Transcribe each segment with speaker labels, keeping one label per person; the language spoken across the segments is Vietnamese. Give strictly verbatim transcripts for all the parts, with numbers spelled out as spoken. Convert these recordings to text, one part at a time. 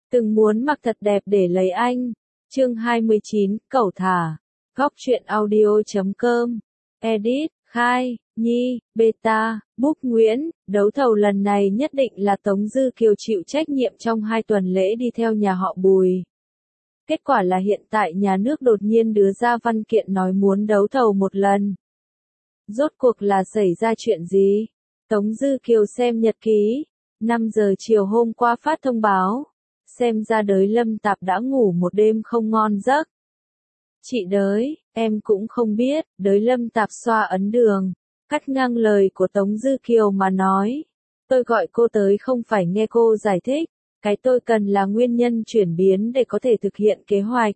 Speaker 1: Từng muốn mặc thật đẹp để lấy anh. Chương hai mươi chín, cẩu thả. Góc truyện audio chấm com. Edit, Khai, Nhi, Beta, Book Nguyễn. Đấu thầu lần này nhất định là Tống Dư Kiều chịu trách nhiệm trong hai tuần lễ đi theo nhà họ Bùi. Kết quả là hiện tại nhà nước đột nhiên đưa ra văn kiện nói muốn đấu thầu một lần. Rốt cuộc là xảy ra chuyện gì? Tống Dư Kiều xem nhật ký. năm giờ chiều hôm qua phát thông báo. Xem ra Đới Lâm Tạp đã ngủ một đêm không ngon giấc. Chị Đới, em cũng không biết. Đới Lâm Tạp xoa ấn đường, cắt ngang lời của Tống Dư Kiều mà nói. Tôi gọi cô tới không phải nghe cô giải thích. Cái tôi cần là nguyên nhân chuyển biến để có thể thực hiện kế hoạch.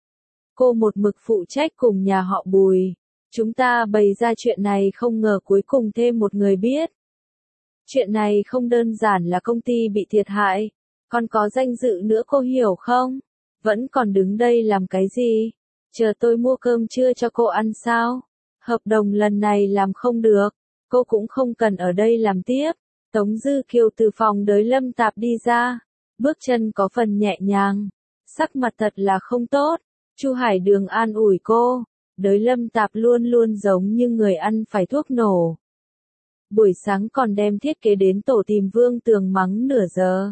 Speaker 1: Cô một mực phụ trách cùng nhà họ Bùi. Chúng ta bày ra chuyện này không ngờ cuối cùng thêm một người biết. Chuyện này không đơn giản là công ty bị thiệt hại. Còn có danh dự nữa cô hiểu không? Vẫn còn đứng đây làm cái gì? Chờ tôi mua cơm trưa cho cô ăn sao? Hợp đồng lần này làm không được. Cô cũng không cần ở đây làm tiếp. Tống Dư Kiều từ phòng Đới Lâm Tạp đi ra. Bước chân có phần nhẹ nhàng. Sắc mặt thật là không tốt. Chu Hải Đường an ủi cô. Đới Lâm Tạp luôn luôn giống như người ăn phải thuốc nổ. Buổi sáng còn đem thiết kế đến tổ tìm Vương Tường mắng nửa giờ.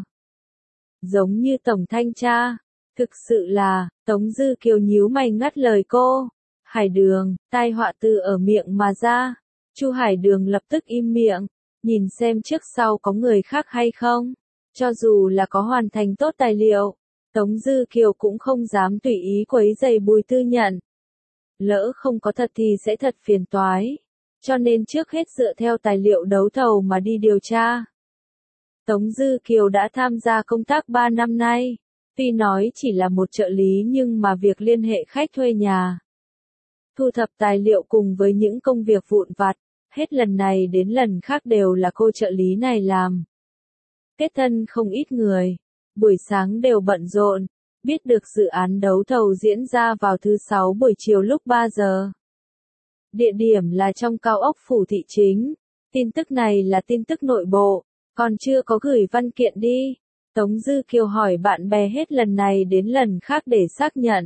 Speaker 1: Giống như tổng thanh tra. Thực sự là, Tống Dư Kiều nhíu mày ngắt lời cô. Hải Đường, tai họa từ ở miệng mà ra. Chu Hải Đường lập tức im miệng, nhìn xem trước sau có người khác hay không. Cho dù là có hoàn thành tốt tài liệu, Tống Dư Kiều cũng không dám tùy ý quấy rầy Bùi Tư Nhận. Lỡ không có thật thì sẽ thật phiền toái. Cho nên trước hết dựa theo tài liệu đấu thầu mà đi điều tra. Tống Dư Kiều đã tham gia công tác ba năm nay. Tuy nói chỉ là một trợ lý nhưng mà việc liên hệ khách thuê nhà, thu thập tài liệu cùng với những công việc vụn vặt, hết lần này đến lần khác đều là cô trợ lý này làm. Kết thân không ít người, buổi sáng đều bận rộn, biết được dự án đấu thầu diễn ra vào thứ sáu buổi chiều lúc ba giờ. Địa điểm là trong cao ốc Phủ Thị Chính. Tin tức này là tin tức nội bộ, còn chưa có gửi văn kiện đi. Tống Dư Kiều hỏi bạn bè hết lần này đến lần khác để xác nhận.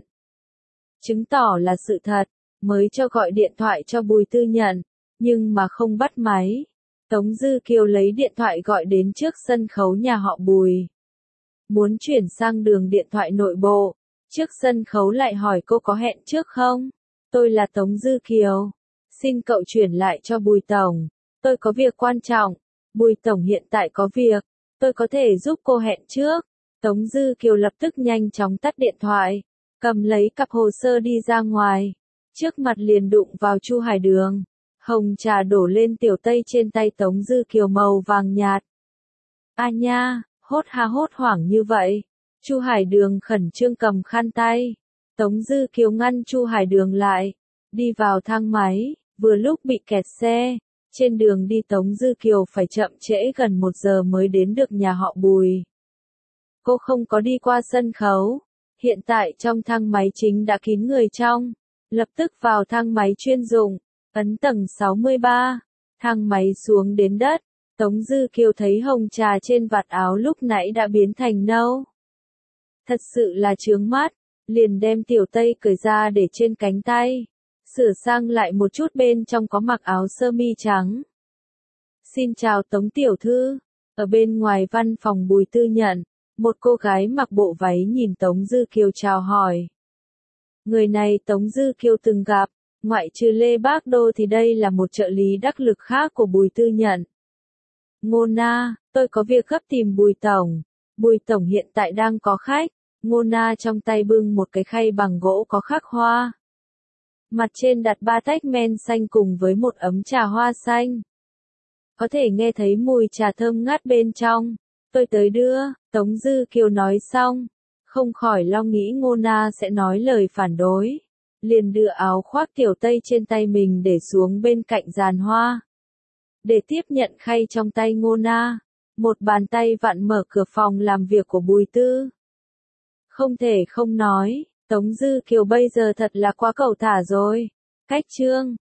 Speaker 1: Chứng tỏ là sự thật, mới cho gọi điện thoại cho Bùi Tư Nhận, nhưng mà không bắt máy. Tống Dư Kiều lấy điện thoại gọi đến trước sân khấu nhà họ Bùi. Muốn chuyển sang đường điện thoại nội bộ, trước sân khấu lại hỏi cô có hẹn trước không? Tôi là Tống Dư Kiều. Xin cậu chuyển lại cho Bùi Tổng. Tôi có việc quan trọng. Bùi Tổng hiện tại có việc. Tôi có thể giúp cô hẹn trước. Tống Dư Kiều lập tức nhanh chóng tắt điện thoại. Cầm lấy cặp hồ sơ đi ra ngoài. Trước mặt liền đụng vào Chu Hải Đường. Hồng trà đổ lên tiểu tây trên tay Tống Dư Kiều màu vàng nhạt. A nha, hốt ha hốt hoảng như vậy. Chu Hải Đường khẩn trương cầm khăn tay. Tống Dư Kiều ngăn Chu Hải Đường lại. Đi vào thang máy, vừa lúc bị kẹt xe. Trên đường đi Tống Dư Kiều phải chậm trễ gần một giờ mới đến được nhà họ Bùi. Cô không có đi qua sân khấu. Hiện tại trong thang máy chính đã kín người trong. Lập tức vào thang máy chuyên dụng. Ấn tầng sáu mươi ba. Thang máy xuống đến đất. Tống Dư Kiều thấy hồng trà trên vạt áo lúc nãy đã biến thành nâu. Thật sự là chướng mắt. Liền đem tiểu tây cởi ra để trên cánh tay. Sửa sang lại một chút bên trong có mặc áo sơ mi trắng. Xin chào Tống Tiểu Thư. Ở bên ngoài văn phòng Bùi Tư Nhận, một cô gái mặc bộ váy nhìn Tống Dư Kiều chào hỏi. Người này Tống Dư Kiều từng gặp, ngoại trừ Lê Bác Đô thì đây là một trợ lý đắc lực khác của Bùi Tư Nhận. Ngô Na, tôi có việc gấp tìm Bùi Tổng. Bùi Tổng hiện tại đang có khách. Ngô Na trong tay bưng một cái khay bằng gỗ có khắc hoa. Mặt trên đặt ba tách men xanh cùng với một ấm trà hoa xanh. Có thể nghe thấy mùi trà thơm ngát bên trong. Tôi tới đưa, Tống Dư Kiều nói xong. Không khỏi lo nghĩ Ngô Na sẽ nói lời phản đối. Liền đưa áo khoác tiểu tây trên tay mình để xuống bên cạnh giàn hoa. Để tiếp nhận khay trong tay Ngô Na. Một bàn tay vặn mở cửa phòng làm việc của Bùi Tư. Không thể không nói. Tống Dư Kiều bây giờ thật là quá cẩu thả rồi. Cách trương,